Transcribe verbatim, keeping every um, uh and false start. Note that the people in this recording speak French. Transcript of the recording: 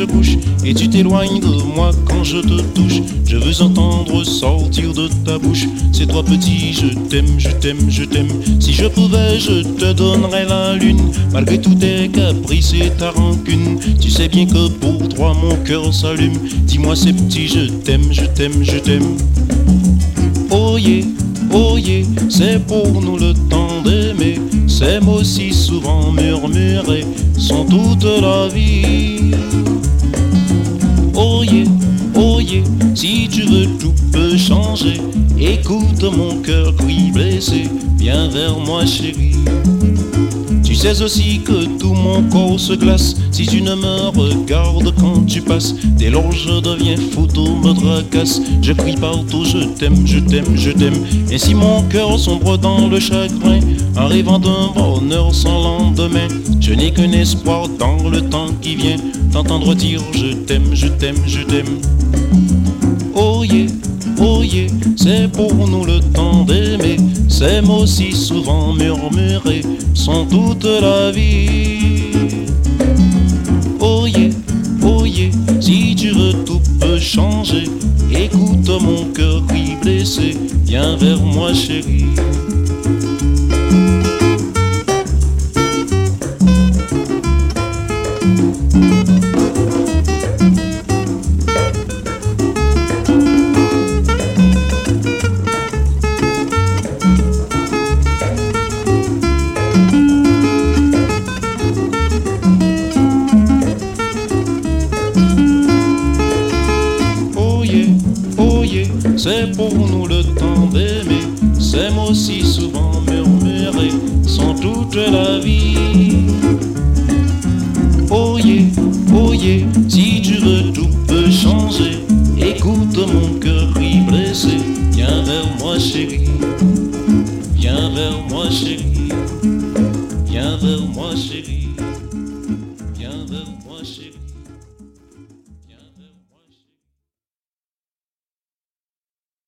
bouche et tu t'éloignes de moi quand je te touche. Je veux entendre sortir de ta bouche: c'est toi petit, je t'aime, je t'aime, je t'aime. Si je pouvais, je te donnerais la lune, malgré tous tes caprices et ta rancune. Tu sais bien que pour toi mon cœur s'allume. Dis-moi c'est petit, je t'aime, je t'aime, je t'aime. Oh yeah, oh yeah, c'est pour nous le temps d'aimer. Ces mots si souvent murmurés sont toute la vie. Oh yeah, oh yeah, si tu veux tout peut changer. Écoute mon cœur qui blessé, viens vers moi chérie. Tu sais aussi que tout mon corps se glace si tu ne me regardes quand tu passes. Dès lors je deviens photo, me tracasse. Je crie partout: je t'aime, je t'aime, je t'aime. Ainsi mon cœur sombre dans le chagrin, en rêvant d'un bonheur sans lendemain. Je n'ai qu'un espoir dans le temps qui vient, t'entendre dire je t'aime, je t'aime, je t'aime. Oh yeah, oh yeah, c'est pour nous le temps d'aimer. Ces mots si souvent murmurés sont toute la vie. Oh yeah, oh yeah, si tu veux tout peut changer. Écoute mon cœur qui blessé, viens vers moi chérie. C'est pour nous le temps d'aimer. Ces mots si souvent murmurés sont toute la vie. Oh yeah, oh yeah, si tu veux tout peut changer. Écoute mon cœur qui blessé, viens vers moi chérie. Viens vers moi chérie. Viens vers moi chérie. Viens vers moi.